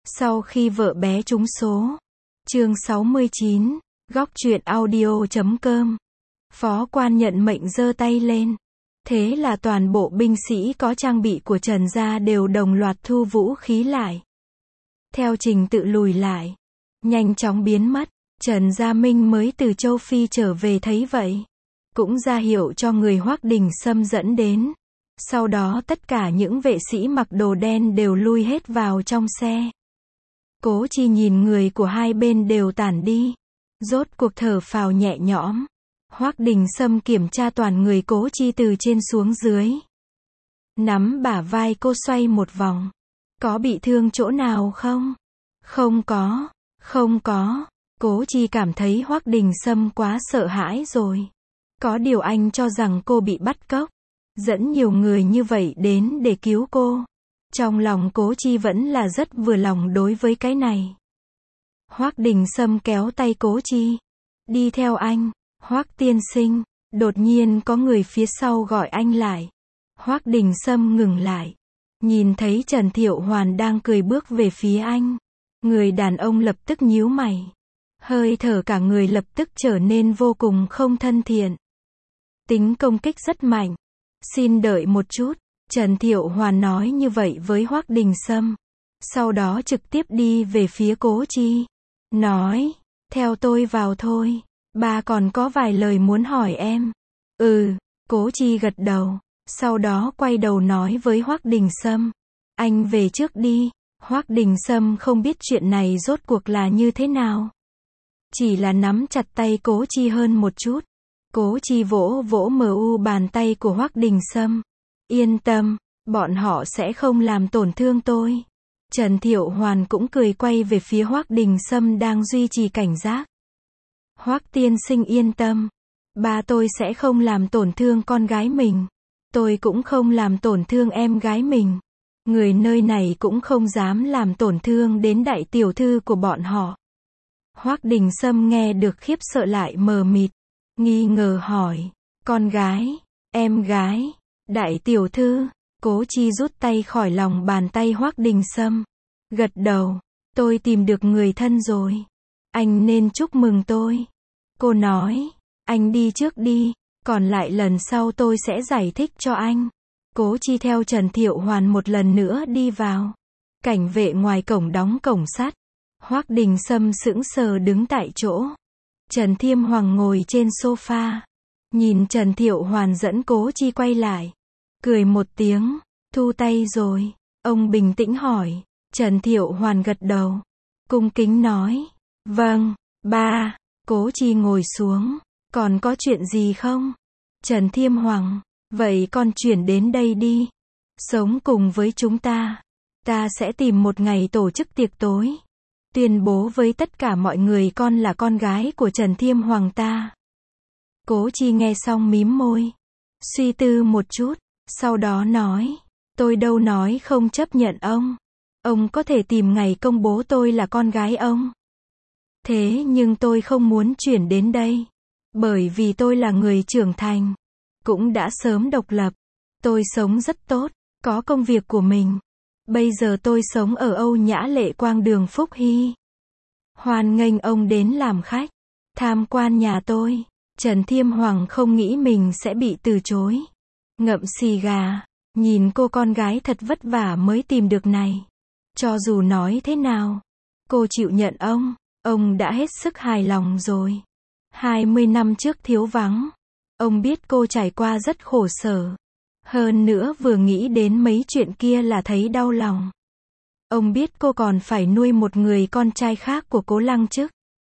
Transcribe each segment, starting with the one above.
Sau khi vợ bé trúng số. Chương 69, góc truyện audio.com. Phó quan nhận mệnh giơ tay lên. Thế là toàn bộ binh sĩ có trang bị của Trần gia đều đồng loạt thu vũ khí lại. Theo trình tự lùi lại, nhanh chóng biến mất. Trần Gia Minh mới từ châu Phi trở về thấy vậy, cũng ra hiệu cho người Hoắc Đình Sâm dẫn đến. Sau đó tất cả những vệ sĩ mặc đồ đen đều lui hết vào trong xe. Cố Chi nhìn người của hai bên đều tản đi, rốt cuộc thở phào nhẹ nhõm. Hoắc Đình Sâm kiểm tra toàn người Cố Chi từ trên xuống dưới. Nắm bả vai cô xoay một vòng. Có bị thương chỗ nào không? Không có, không có. Cố Chi cảm thấy Hoắc Đình Sâm quá sợ hãi rồi. Có điều anh cho rằng cô bị bắt cóc, dẫn nhiều người như vậy đến để cứu cô. Trong lòng Cố Chi vẫn là rất vừa lòng đối với cái này. Hoắc Đình Sâm kéo tay Cố Chi. Đi theo anh, Hoắc tiên sinh. Đột nhiên có người phía sau gọi anh lại. Hoắc Đình Sâm ngừng lại. Nhìn thấy Trần Thiệu Hoàn đang cười bước về phía anh. Người đàn ông lập tức nhíu mày. Hơi thở cả người lập tức trở nên vô cùng không thân thiện. Tính công kích rất mạnh. Xin đợi một chút. Trần Thiệu Hoàn nói như vậy với Hoắc Đình Sâm. Sau đó trực tiếp đi về phía Cố Chi. Nói, theo tôi vào thôi. Ba còn có vài lời muốn hỏi em. Cố Chi gật đầu. Sau đó quay đầu nói với Hoắc Đình Sâm. Anh về trước đi. Hoắc Đình Sâm không biết chuyện này rốt cuộc là như thế nào. Chỉ là nắm chặt tay Cố Chi hơn một chút. Cố Chi vỗ vỗ bàn tay của Hoắc Đình Sâm. Yên tâm, bọn họ sẽ không làm tổn thương tôi. Trần Thiệu Hoàn cũng cười quay về phía Hoắc Đình Sâm đang duy trì cảnh giác. Hoắc tiên sinh yên tâm. Ba tôi sẽ không làm tổn thương con gái mình. Tôi cũng không làm tổn thương em gái mình. Người nơi này cũng không dám làm tổn thương đến đại tiểu thư của bọn họ. Hoắc Đình Sâm nghe được khiếp sợ lại mờ mịt. Nghi ngờ hỏi. Con gái, em gái, đại tiểu thư. Cố Chi rút tay khỏi lòng bàn tay Hoắc Đình Sâm. Gật đầu. Tôi tìm được người thân rồi. Anh nên chúc mừng tôi. Cô nói. Anh đi trước đi. Còn lại lần sau tôi sẽ giải thích cho anh. Cố Chi theo Trần Thiệu Hoàn một lần nữa đi vào. Cảnh vệ ngoài cổng đóng cổng sắt. Hoắc Đình Sâm sững sờ đứng tại chỗ. Trần Thiêm Hoàng ngồi trên sofa. Nhìn Trần Thiệu Hoàn dẫn Cố Chi quay lại. Cười một tiếng. Thu tay rồi. Ông bình tĩnh hỏi. Trần Thiệu Hoàn gật đầu. Cung kính nói. Vâng, ba. Cố Chi ngồi xuống. Còn có chuyện gì không? Trần Thiêm Hoàng. Vậy con chuyển đến đây đi. Sống cùng với chúng ta. Ta sẽ tìm một ngày tổ chức tiệc tối. Tuyên bố với tất cả mọi người con là con gái của Trần Thiêm Hoàng ta. Cố Chi nghe xong mím môi. Suy tư một chút. Sau đó nói. Tôi đâu nói không chấp nhận ông. Ông có thể tìm ngày công bố tôi là con gái ông. Thế nhưng tôi không muốn chuyển đến đây. Bởi vì tôi là người trưởng thành. Cũng đã sớm độc lập. Tôi sống rất tốt. Có công việc của mình. Bây giờ tôi sống ở Âu Nhã Lệ Quang đường Phúc Hy. Hoan nghênh ông đến làm khách. Tham quan nhà tôi. Trần Thiêm Hoàng không nghĩ mình sẽ bị từ chối. Ngậm xì gà. Nhìn cô con gái thật vất vả mới tìm được này. Cho dù nói thế nào. Cô chịu nhận ông. Ông đã hết sức hài lòng rồi. 20 năm trước thiếu vắng. Ông biết cô trải qua rất khổ sở. Hơn nữa vừa nghĩ đến mấy chuyện kia là thấy đau lòng. Ông biết cô còn phải nuôi một người con trai khác của Cố Lăng Chức.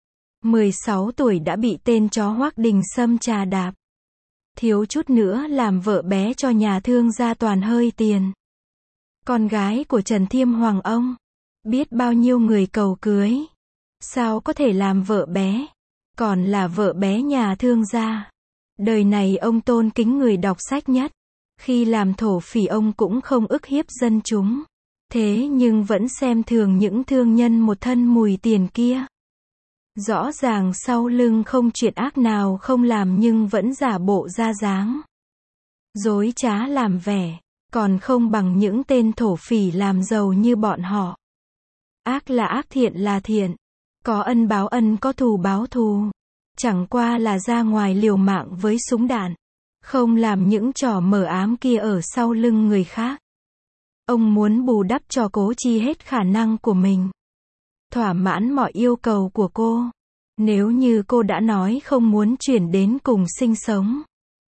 16 tuổi đã bị tên chó Hoắc Đình Sâm trà đạp. Thiếu chút nữa làm vợ bé cho nhà thương gia toàn hơi tiền. Con gái của Trần Thiêm Hoàng ông. Biết bao nhiêu người cầu cưới. Sao có thể làm vợ bé. Còn là vợ bé nhà thương gia. Đời này ông tôn kính người đọc sách nhất. Khi làm thổ phỉ ông cũng không ức hiếp dân chúng. Thế nhưng vẫn xem thường những thương nhân một thân mùi tiền kia. Rõ ràng sau lưng không chuyện ác nào không làm nhưng vẫn giả bộ ra dáng. Dối trá làm vẻ. Còn không bằng những tên thổ phỉ làm giàu như bọn họ. Ác là ác, thiện là thiện. Có ân báo ân, có thù báo thù. Chẳng qua là ra ngoài liều mạng với súng đạn. Không làm những trò mờ ám kia ở sau lưng người khác. Ông muốn bù đắp cho Cố Chi hết khả năng của mình. Thỏa mãn mọi yêu cầu của cô. Nếu như cô đã nói không muốn chuyển đến cùng sinh sống,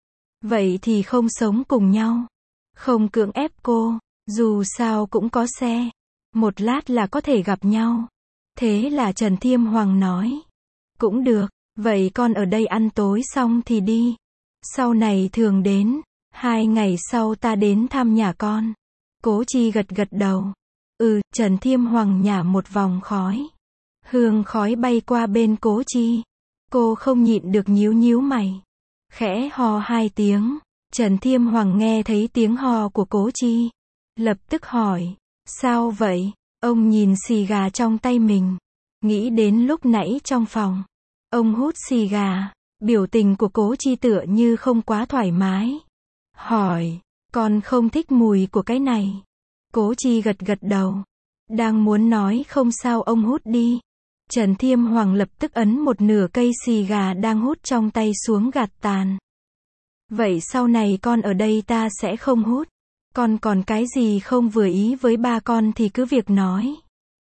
vậy thì không sống cùng nhau. Không cưỡng ép cô, dù sao cũng có xe. Một lát là có thể gặp nhau. Thế là Trần Thiêm Hoàng nói. Cũng được, vậy con ở đây ăn tối xong thì đi. Sau này thường đến. 2 ngày sau ta đến thăm nhà con. Cố Chi gật gật đầu. Trần Thiêm Hoàng nhả một vòng khói. Hương khói bay qua bên Cố Chi. Cô không nhịn được nhíu nhíu mày. Khẽ ho 2 tiếng. Trần Thiêm Hoàng nghe thấy tiếng ho của Cố Chi. Lập tức hỏi. Sao vậy? Ông nhìn xì gà trong tay mình. Nghĩ đến lúc nãy trong phòng. Ông hút xì gà. Biểu tình của Cố Chi tựa như không quá thoải mái. Hỏi. Con không thích mùi của cái này. Cố Chi gật gật đầu. Đang muốn nói không sao ông hút đi. Trần Thiêm Hoàng lập tức ấn một nửa cây xì gà đang hút trong tay xuống gạt tàn. Vậy sau này con ở đây ta sẽ không hút. Con còn cái gì không vừa ý với ba con thì cứ việc nói.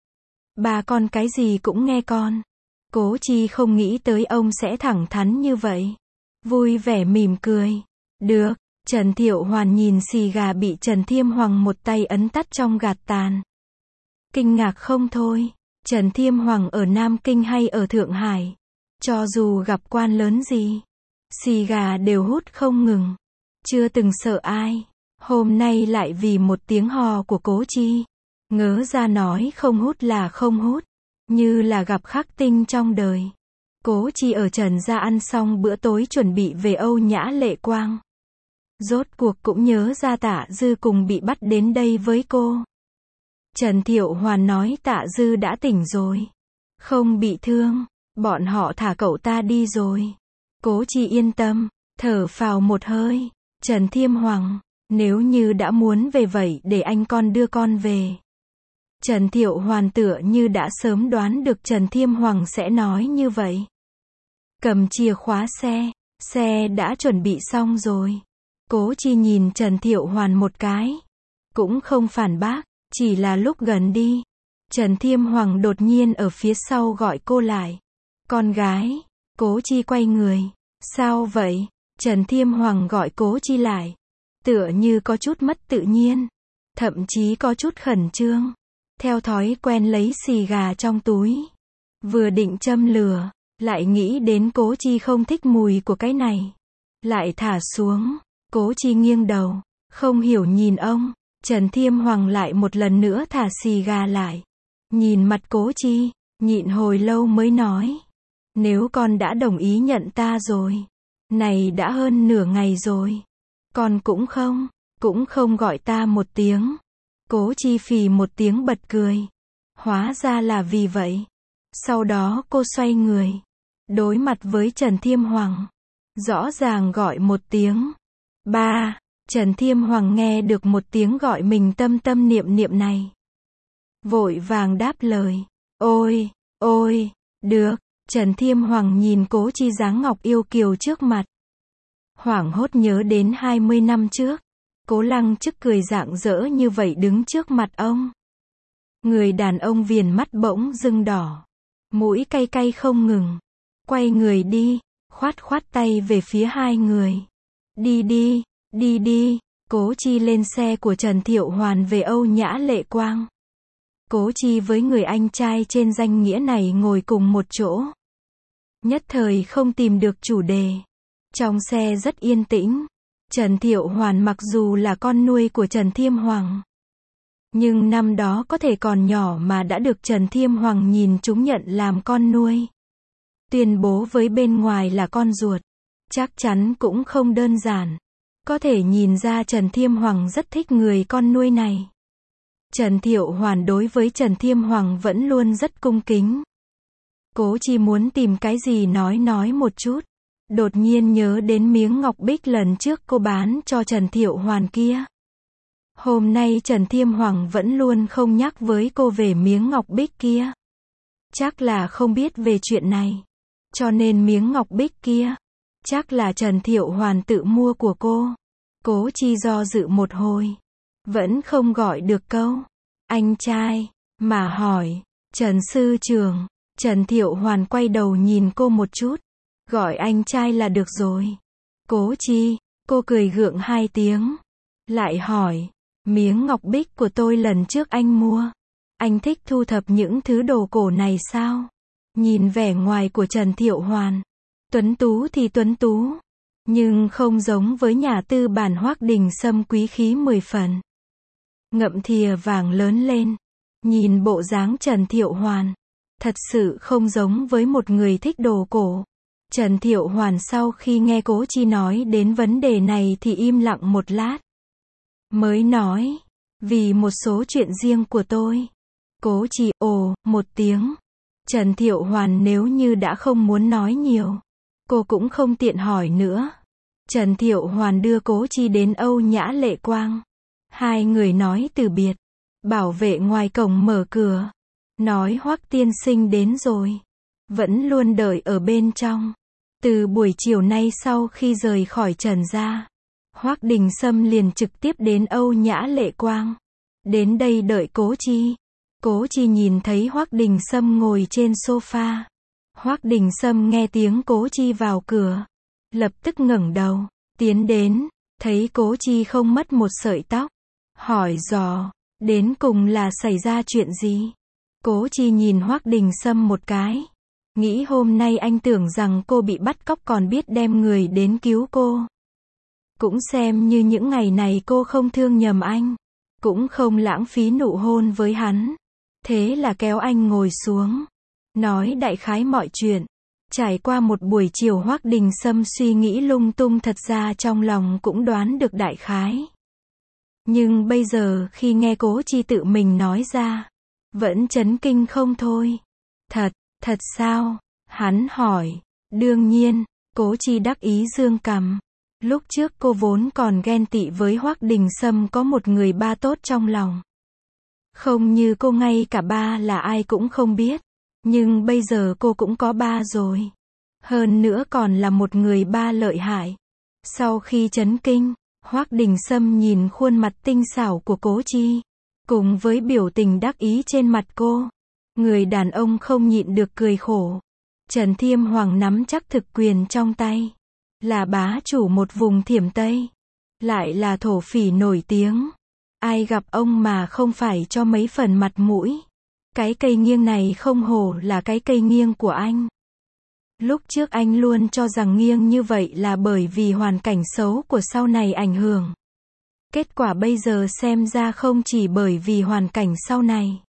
Ba con cái gì cũng nghe con. Cố Chi không nghĩ tới ông sẽ thẳng thắn như vậy. Vui vẻ mỉm cười. Được. Trần Thiệu Hoàn nhìn xì gà bị Trần Thiêm Hoàng một tay ấn tắt trong gạt tàn. Kinh ngạc không thôi. Trần Thiêm Hoàng ở Nam Kinh hay ở Thượng Hải, cho dù gặp quan lớn gì, xì gà đều hút không ngừng. Chưa từng sợ ai. Hôm nay lại vì một tiếng hò của Cố Chi, ngớ ra nói không hút là không hút. Như là gặp khắc tinh trong đời. Cố Chi ở Trần gia ăn xong bữa tối chuẩn bị về Âu Nhã Lệ Quang. Rốt cuộc cũng nhớ ra Tạ Dư cùng bị bắt đến đây với cô. Trần Thiệu Hoàn nói Tạ Dư đã tỉnh rồi. Không bị thương. Bọn họ thả cậu ta đi rồi. Cố Chi yên tâm. Thở phào một hơi. Trần Thiêm Hoàng. Nếu như đã muốn về vậy để anh con đưa con về. Trần Thiệu Hoàn tựa như đã sớm đoán được Trần Thiêm Hoàng sẽ nói như vậy. Cầm chìa khóa xe. Xe đã chuẩn bị xong rồi. Cố Chi nhìn Trần Thiệu Hoàn một cái. Cũng không phản bác. Chỉ là lúc gần đi. Trần Thiêm Hoàng đột nhiên ở phía sau gọi cô lại. Con gái. Cố Chi quay người. Sao vậy? Trần Thiêm Hoàng gọi Cố Chi lại. Tựa như có chút mất tự nhiên. Thậm chí có chút khẩn trương. Theo thói quen lấy xì gà trong túi. Vừa định châm lửa. Lại nghĩ đến Cố Chi không thích mùi của cái này. Lại thả xuống. Cố Chi nghiêng đầu. Không hiểu nhìn ông. Trần Thiêm Hoàng lại một lần nữa thả xì gà lại. Nhìn mặt Cố Chi. Nhịn hồi lâu mới nói. Nếu con đã đồng ý nhận ta rồi. Này đã hơn nửa ngày rồi. Con cũng không gọi ta một tiếng. Cố Chi phì một tiếng bật cười. Hóa ra là vì vậy. Sau đó cô xoay người. Đối mặt với Trần Thiêm Hoàng. Rõ ràng gọi một tiếng. Ba. Trần Thiêm Hoàng nghe được một tiếng gọi mình tâm tâm niệm niệm này. Vội vàng đáp lời. Ôi, được. Trần Thiêm Hoàng nhìn Cố Chi dáng ngọc yêu kiều trước mặt. Hoảng hốt nhớ đến 20 năm trước. Cố Lăng Chức cười rạng rỡ như vậy đứng trước mặt ông. Người đàn ông viền mắt bỗng dưng đỏ. Mũi cay cay không ngừng. Quay người đi. Khoát tay về phía hai người. Đi. Cố Chi lên xe của Trần Thiệu Hoàn về Âu Nhã Lệ Quang. Cố Chi với người anh trai trên danh nghĩa này ngồi cùng một chỗ. Nhất thời không tìm được chủ đề. Trong xe rất yên tĩnh. Trần Thiệu Hoàn mặc dù là con nuôi của Trần Thiêm Hoàng. Nhưng năm đó có thể còn nhỏ mà đã được Trần Thiêm Hoàng nhìn chúng nhận làm con nuôi. Tuyên bố với bên ngoài là con ruột. Chắc chắn cũng không đơn giản. Có thể nhìn ra Trần Thiêm Hoàng rất thích người con nuôi này. Trần Thiệu Hoàn đối với Trần Thiêm Hoàng vẫn luôn rất cung kính. Cố Chi muốn tìm cái gì nói một chút. Đột nhiên nhớ đến miếng ngọc bích lần trước cô bán cho Trần Thiệu Hoàn kia. Hôm nay Trần Thiêm Hoàng vẫn luôn không nhắc với cô về miếng ngọc bích kia. Chắc là không biết về chuyện này. Cho nên miếng ngọc bích kia, chắc là Trần Thiệu Hoàn tự mua của cô. Cố Chi do dự một hồi, vẫn không gọi được câu anh trai, mà hỏi, Trần sư trưởng. Trần Thiệu Hoàn quay đầu nhìn cô một chút, gọi anh trai là được rồi. Cố Chi, cô cười gượng 2 tiếng, lại hỏi, miếng ngọc bích của tôi lần trước anh mua, anh thích thu thập những thứ đồ cổ này sao? Nhìn vẻ ngoài của Trần Thiệu Hoàn, tuấn tú thì tuấn tú, nhưng không giống với nhà tư bản Hoắc Đình Sâm quý khí 10 phần. Ngậm thìa vàng lớn lên, nhìn bộ dáng Trần Thiệu Hoàn, thật sự không giống với một người thích đồ cổ. Trần Thiệu Hoàn sau khi nghe Cố Chi nói đến vấn đề này thì im lặng một lát, mới nói, vì một số chuyện riêng của tôi. Cố Chi ồ một tiếng. Trần Thiệu Hoàn nếu như đã không muốn nói nhiều, cô cũng không tiện hỏi nữa. Trần Thiệu Hoàn đưa Cố Chi đến Âu Nhã Lệ Quang. 2 người nói từ biệt. Bảo vệ ngoài cổng mở cửa, nói Hoắc tiên sinh đến rồi. Vẫn luôn đợi ở bên trong. Từ buổi chiều nay sau khi rời khỏi Trần gia, Hoắc Đình Sâm liền trực tiếp đến Âu Nhã Lệ Quang. Đến đây đợi Cố Chi. Cố Chi nhìn thấy Hoắc Đình Sâm ngồi trên sofa. Hoắc Đình Sâm nghe tiếng Cố Chi vào cửa, lập tức ngẩng đầu, tiến đến, thấy Cố Chi không mất một sợi tóc, hỏi dò, đến cùng là xảy ra chuyện gì? Cố Chi nhìn Hoắc Đình Sâm một cái, nghĩ hôm nay anh tưởng rằng cô bị bắt cóc còn biết đem người đến cứu cô. Cũng xem như những ngày này cô không thương nhầm anh, cũng không lãng phí nụ hôn với hắn. Thế là kéo anh ngồi xuống, nói đại khái mọi chuyện. Trải qua một buổi chiều Hoắc Đình Sâm suy nghĩ lung tung, thật ra trong lòng cũng đoán được đại khái. Nhưng bây giờ khi nghe Cố Chi tự mình nói ra, vẫn chấn kinh không thôi. Thật sao? Hắn hỏi. Đương nhiên, Cố Chi đắc ý dương cằm. Lúc trước cô vốn còn ghen tị với Hoắc Đình Sâm có một người ba tốt trong lòng. Không như cô ngay cả ba là ai cũng không biết. Nhưng bây giờ cô cũng có ba rồi. Hơn nữa còn là một người ba lợi hại. Sau khi chấn kinh, Hoắc Đình Sâm nhìn khuôn mặt tinh xảo của Cố Chi, cùng với biểu tình đắc ý trên mặt cô. Người đàn ông không nhịn được cười khổ. Trần Thiêm Hoàng nắm chắc thực quyền trong tay. Là bá chủ một vùng Thiểm Tây. Lại là thổ phỉ nổi tiếng. Ai gặp ông mà không phải cho mấy phần mặt mũi. Cái cây nghiêng này không hổ là cái cây nghiêng của anh. Lúc trước anh luôn cho rằng nghiêng như vậy là bởi vì hoàn cảnh xấu của sau này ảnh hưởng. Kết quả bây giờ xem ra không chỉ bởi vì hoàn cảnh sau này,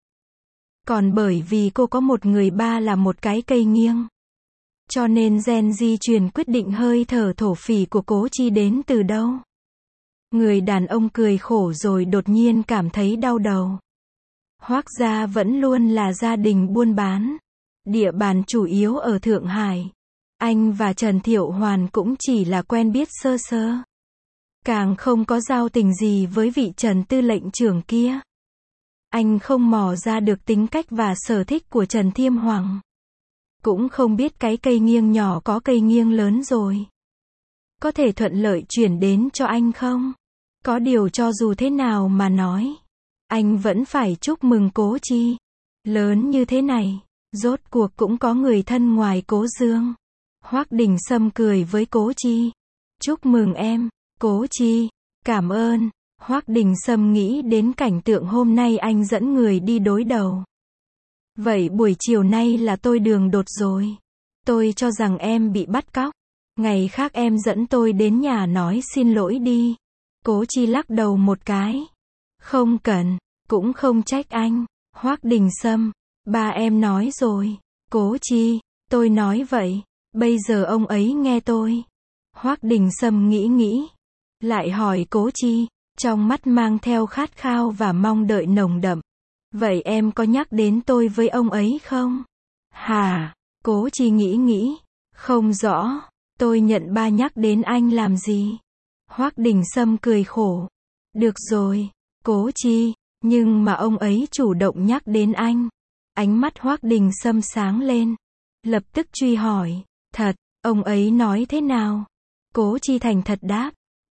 còn bởi vì cô có một người ba là một cái cây nghiêng. Cho nên gen di truyền quyết định hơi thở thổ phỉ của Cố Chi đến từ đâu. Người đàn ông cười khổ rồi đột nhiên cảm thấy đau đầu. Hoắc gia vẫn luôn là gia đình buôn bán. Địa bàn chủ yếu ở Thượng Hải. Anh và Trần Thiệu Hoàn cũng chỉ là quen biết sơ sơ. Càng không có giao tình gì với vị Trần tư lệnh trưởng kia. Anh không mò ra được tính cách và sở thích của Trần Thiêm Hoàng. Cũng không biết cái cây nghiêng nhỏ có cây nghiêng lớn rồi. Có thể thuận lợi chuyển đến cho anh không? Có điều cho dù thế nào mà nói, anh vẫn phải chúc mừng Cố Chi. Lớn như thế này, rốt cuộc cũng có người thân ngoài Cố Dương. Hoắc Đình Sâm cười với Cố Chi. Chúc mừng em, Cố Chi. Cảm ơn. Hoắc Đình Sâm nghĩ đến cảnh tượng hôm nay anh dẫn người đi đối đầu. Vậy buổi chiều nay là tôi đường đột rồi. Tôi cho rằng em bị bắt cóc. Ngày khác em dẫn tôi đến nhà nói xin lỗi đi. Cố Chi lắc đầu một cái. Không cần, cũng không trách anh. Hoắc Đình Sâm, ba em nói rồi. Cố Chi, tôi nói vậy. Bây giờ ông ấy nghe tôi. Hoắc Đình Sâm nghĩ. Lại hỏi Cố Chi, trong mắt mang theo khát khao và mong đợi nồng đậm. Vậy em có nhắc đến tôi với ông ấy không? Hả? Cố Chi nghĩ. Không rõ. Tôi nhận ba nhắc đến anh làm gì? Hoắc Đình Sâm cười khổ. Được rồi. Cố Chi, nhưng mà ông ấy chủ động nhắc đến anh. Ánh mắt Hoắc Đình Sâm sáng lên, lập tức truy hỏi, thật, ông ấy nói thế nào? Cố Chi thành thật đáp,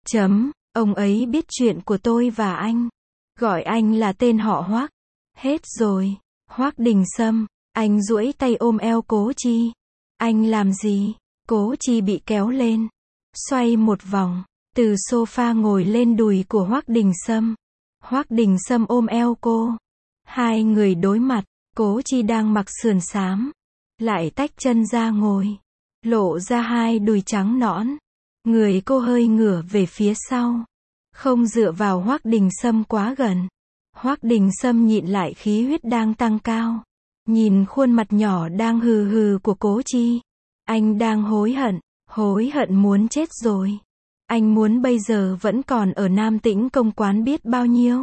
ông ấy biết chuyện của tôi và anh, gọi anh là tên họ Hoắc. Hết rồi. Hoắc Đình Sâm, anh duỗi tay ôm eo Cố Chi. Anh làm gì? Cố Chi bị kéo lên, xoay một vòng, từ sofa ngồi lên đùi của Hoắc Đình Sâm. Hoắc Đình Sâm ôm eo cô. Hai người đối mặt, Cố Chi đang mặc sườn xám, lại tách chân ra ngồi, lộ ra hai đùi trắng nõn. Người cô hơi ngửa về phía sau, không dựa vào Hoắc Đình Sâm quá gần. Hoắc Đình Sâm nhịn lại khí huyết đang tăng cao, nhìn khuôn mặt nhỏ đang hừ hừ của Cố Chi. Anh đang hối hận muốn chết rồi. Anh muốn bây giờ vẫn còn ở Nam Tĩnh Công quán biết bao nhiêu.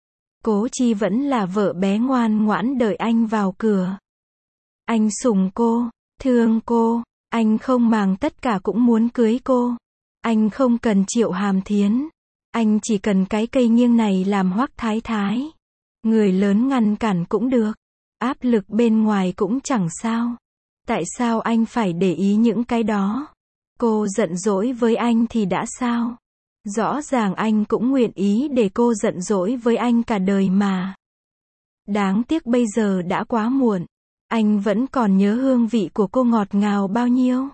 Cố Chi vẫn là vợ bé ngoan ngoãn đợi anh vào cửa. Anh sủng cô, thương cô, anh không màng tất cả cũng muốn cưới cô. Anh không cần Triệu Hàm Thiến, anh chỉ cần cái cây nghiêng này làm Hoắc Thái Thái. Người lớn ngăn cản cũng được, áp lực bên ngoài cũng chẳng sao. Tại sao anh phải để ý những cái đó? Cô giận dỗi với anh thì đã sao? Rõ ràng anh cũng nguyện ý để cô giận dỗi với anh cả đời mà. Đáng tiếc bây giờ đã quá muộn. Anh vẫn còn nhớ hương vị của cô ngọt ngào bao nhiêu.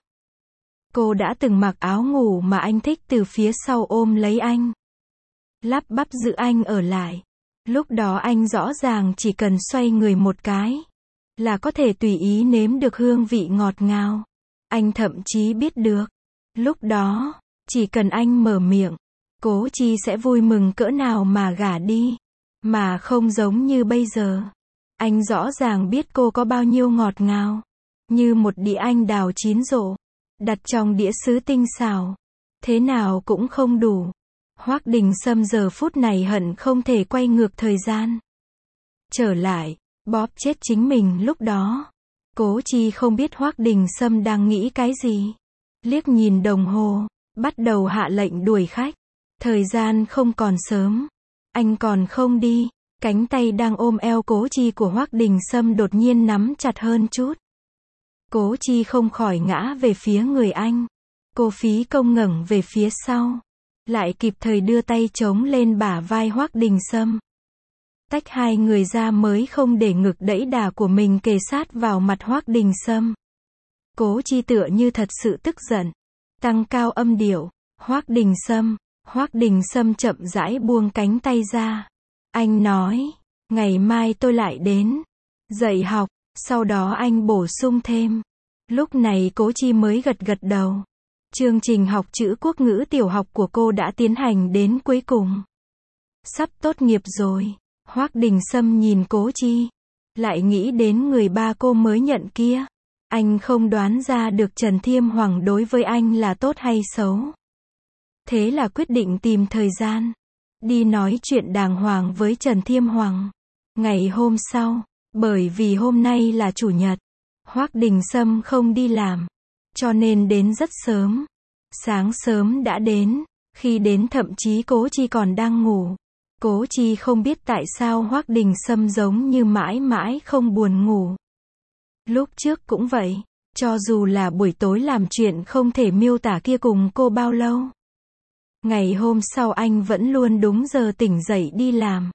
Cô đã từng mặc áo ngủ mà anh thích từ phía sau ôm lấy anh, lắp bắp giữ anh ở lại. Lúc đó anh rõ ràng chỉ cần xoay người một cái là có thể tùy ý nếm được hương vị ngọt ngào. Anh thậm chí biết được, lúc đó, chỉ cần anh mở miệng, Cố Chi sẽ vui mừng cỡ nào mà gả đi. Mà không giống như bây giờ. Anh rõ ràng biết cô có bao nhiêu ngọt ngào. Như một đĩa anh đào chín rộ, đặt trong đĩa sứ tinh xảo. Thế nào cũng không đủ. Hoắc Đình Sâm giờ phút này hận không thể quay ngược thời gian trở lại, bóp chết chính mình lúc đó. Cố Chi không biết Hoắc Đình Sâm đang nghĩ cái gì. Liếc nhìn đồng hồ, bắt đầu hạ lệnh đuổi khách. Thời gian không còn sớm. Anh còn không đi. Cánh tay đang ôm eo Cố Chi của Hoắc Đình Sâm đột nhiên nắm chặt hơn chút. Cố Chi không khỏi ngã về phía người anh. Cô phí công ngẩng về phía sau, lại kịp thời đưa tay chống lên bả vai Hoắc Đình Sâm. Tách hai người ra mới không để ngực đẫy đà của mình kề sát vào mặt Hoắc Đình Sâm. Cố Chi tựa như thật sự tức giận, tăng cao âm điệu, Hoắc Đình Sâm. Hoắc Đình Sâm chậm rãi buông cánh tay ra. Anh nói, ngày mai tôi lại đến dạy học, sau đó anh bổ sung thêm. Lúc này Cố Chi mới gật gật đầu. Chương trình học chữ quốc ngữ tiểu học của cô đã tiến hành đến cuối cùng. Sắp tốt nghiệp rồi. Hoắc Đình Sâm nhìn Cố Chi, lại nghĩ đến người ba cô mới nhận kia. Anh không đoán ra được Trần Thiêm Hoàng đối với anh là tốt hay xấu. Thế là quyết định tìm thời gian đi nói chuyện đàng hoàng với Trần Thiêm Hoàng. Ngày hôm sau, bởi vì hôm nay là chủ nhật, Hoắc Đình Sâm không đi làm, cho nên đến rất sớm. Sáng sớm đã đến, khi đến thậm chí Cố Chi còn đang ngủ. Cố Chi không biết tại sao Hoắc Đình Sâm giống như mãi mãi không buồn ngủ. Lúc trước cũng vậy, cho dù là buổi tối làm chuyện không thể miêu tả kia cùng cô bao lâu. Ngày hôm sau anh vẫn luôn đúng giờ tỉnh dậy đi làm.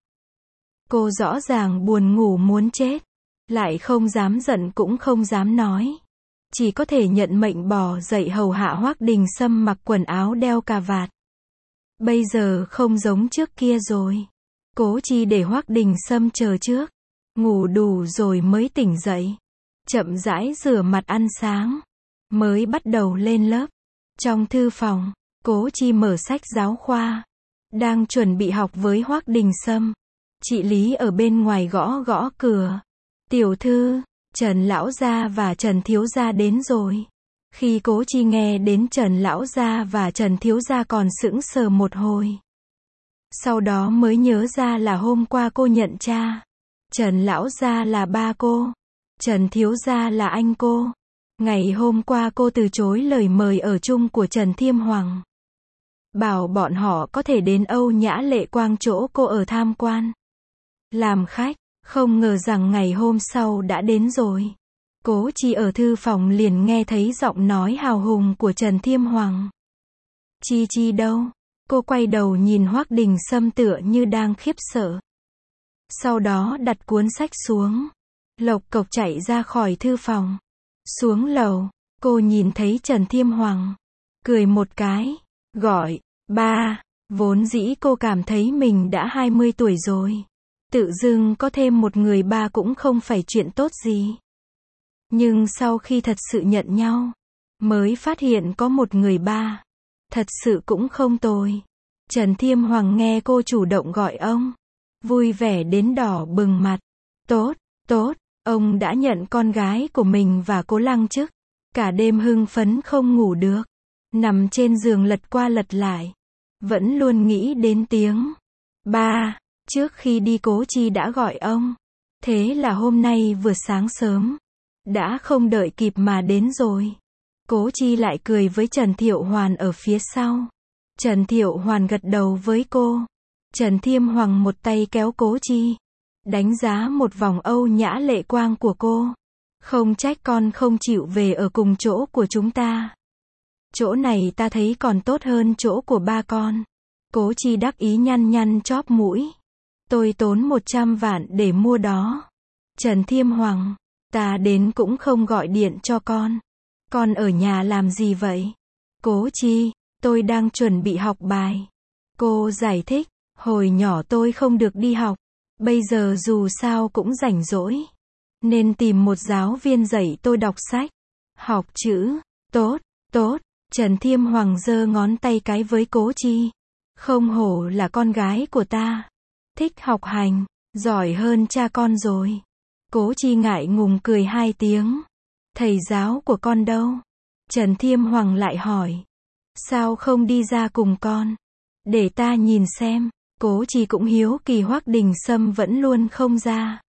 Cô rõ ràng buồn ngủ muốn chết, lại không dám giận cũng không dám nói. Chỉ có thể nhận mệnh bò dậy hầu hạ Hoắc Đình Sâm mặc quần áo đeo cà vạt. Bây giờ không giống trước kia rồi. Cố Chi để Hoắc Đình Sâm chờ trước, ngủ đủ rồi mới tỉnh dậy. Chậm rãi rửa mặt ăn sáng, mới bắt đầu lên lớp. Trong thư phòng, Cố Chi mở sách giáo khoa, đang chuẩn bị học với Hoắc Đình Sâm. Chị Lý ở bên ngoài gõ gõ cửa. Tiểu thư, Trần Lão Gia và Trần Thiếu Gia đến rồi. Khi Cố Chi nghe đến Trần Lão Gia và Trần Thiếu Gia còn sững sờ một hồi. Sau đó mới nhớ ra là hôm qua cô nhận cha. Trần Lão Gia là ba cô, Trần Thiếu Gia là anh cô. Ngày hôm qua cô từ chối lời mời ở chung của Trần Thiêm Hoàng. bảo bọn họ có thể đến Âu Nhã Lệ Quang chỗ cô ở tham quan. Làm khách, không ngờ rằng ngày hôm sau đã đến rồi. Cố Chi ở thư phòng liền nghe thấy giọng nói hào hùng của Trần Thiêm Hoàng. Chi Chi đâu? Cô quay đầu nhìn Hoắc Đình Sâm tựa như đang khiếp sợ. Sau đó đặt cuốn sách xuống. Lộc cộc chạy ra khỏi thư phòng. Xuống lầu, cô nhìn thấy Trần Thiêm Hoàng. Cười một cái, gọi, ba. Vốn dĩ cô cảm thấy mình đã 20 tuổi rồi. Tự dưng có thêm một người ba cũng không phải chuyện tốt gì. Nhưng sau khi thật sự nhận nhau, mới phát hiện có một người ba. Thật sự cũng không tồi. Trần Thiêm Hoàng nghe cô chủ động gọi ông. Vui vẻ đến đỏ bừng mặt. Tốt, tốt, ông đã nhận con gái của mình và cô Lăng chức. Cả đêm hưng phấn không ngủ được. Nằm trên giường lật qua lật lại. Vẫn luôn nghĩ đến tiếng ba. Trước khi đi Cố Chi đã gọi ông. Thế là hôm nay vừa sáng sớm. Đã không đợi kịp mà đến rồi. Cố Chi lại cười với Trần Thiệu Hoàn ở phía sau. Trần Thiệu Hoàn gật đầu với cô. Trần Thiêm Hoàng một tay kéo Cố Chi. Đánh giá một vòng Âu Nhã Lệ Quang của cô. Không trách con không chịu về ở cùng chỗ của chúng ta. Chỗ này ta thấy còn tốt hơn chỗ của ba con. Cố Chi đắc ý nhăn nhăn chóp mũi. Tôi tốn 100 vạn để mua đó. Trần Thiêm Hoàng, ta đến cũng không gọi điện cho con. Con ở nhà làm gì vậy? Cố Chi, tôi đang chuẩn bị học bài. Cô giải thích, hồi nhỏ tôi không được đi học. Bây giờ dù sao cũng rảnh rỗi. Nên tìm một giáo viên dạy tôi đọc sách. Học chữ. Tốt, tốt. Trần Thiêm Hoàng giơ ngón tay cái với Cố Chi. Không hổ là con gái của ta. Thích học hành, giỏi hơn cha con rồi. Cố Chi ngại ngùng cười hai tiếng. Thầy giáo của con đâu? Trần Thiêm Hoàng lại hỏi. Sao không đi ra cùng con? Để ta nhìn xem. Cố Chi cũng hiếu kỳ Hoắc Đình Sâm vẫn luôn không ra.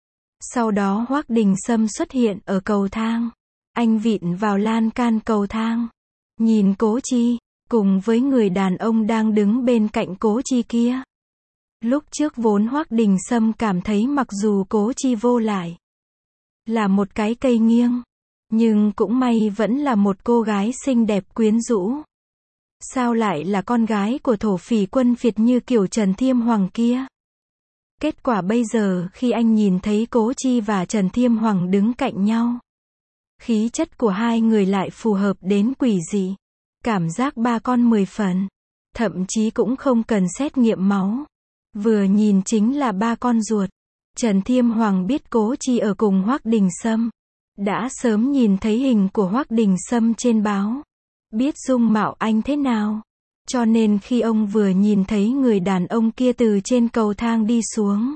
Sau đó Hoắc Đình Sâm xuất hiện ở cầu thang. Anh vịn vào lan can cầu thang. Nhìn Cố Chi, cùng với người đàn ông đang đứng bên cạnh Cố Chi kia. Lúc trước vốn Hoắc Đình Sâm cảm thấy mặc dù Cố Chi vô lại là một cái cây nghiêng, nhưng cũng may vẫn là một cô gái xinh đẹp quyến rũ. Sao lại là con gái của thổ phỉ quân Việt như kiểu Trần Thiêm Hoàng kia? Kết quả bây giờ khi anh nhìn thấy Cố Chi và Trần Thiêm Hoàng đứng cạnh nhau, khí chất của hai người lại phù hợp đến quỷ dị. Cảm giác ba con 10 phần. Thậm chí cũng không cần xét nghiệm máu. Vừa nhìn chính là ba con ruột. Trần Thiêm Hoàng biết Cố Chi ở cùng Hoắc Đình Sâm. Đã sớm nhìn thấy hình của Hoắc Đình Sâm trên báo. Biết dung mạo anh thế nào. Cho nên khi ông vừa nhìn thấy người đàn ông kia từ trên cầu thang đi xuống.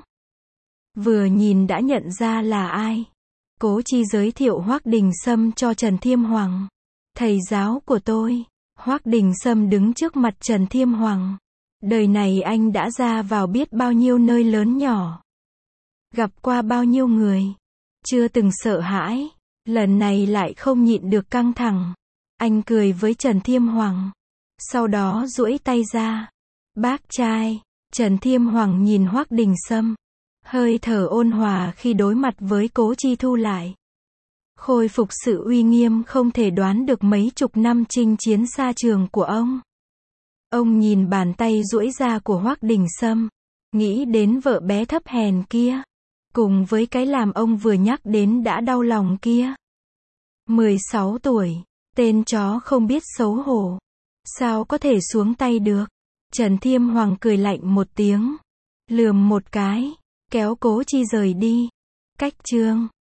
Vừa nhìn đã nhận ra là ai. Cố Chi giới thiệu Hoắc Đình Sâm cho Trần Thiêm Hoàng. Thầy giáo của tôi. Hoắc Đình Sâm đứng trước mặt Trần Thiêm Hoàng. Đời này anh đã ra vào biết bao nhiêu nơi lớn nhỏ. Gặp qua bao nhiêu người. Chưa từng sợ hãi. Lần này lại không nhịn được căng thẳng. Anh cười với Trần Thiêm Hoàng. Sau đó duỗi tay ra. Bác trai. Trần Thiêm Hoàng nhìn Hoắc Đình Sâm. Hơi thở ôn hòa khi đối mặt với Cố Chi thu lại. Khôi phục sự uy nghiêm không thể đoán được mấy chục năm chinh chiến xa trường của ông. Ông nhìn bàn tay duỗi ra của Hoắc Đình Sâm. Nghĩ đến vợ bé thấp hèn kia. Cùng với cái làm ông vừa nhắc đến đã đau lòng kia. 16 tuổi. Tên chó không biết xấu hổ. Sao có thể xuống tay được? Trần Thiêm Hoàng cười lạnh một tiếng. Lườm một cái. Kéo Cố Chi rời đi. Cách chương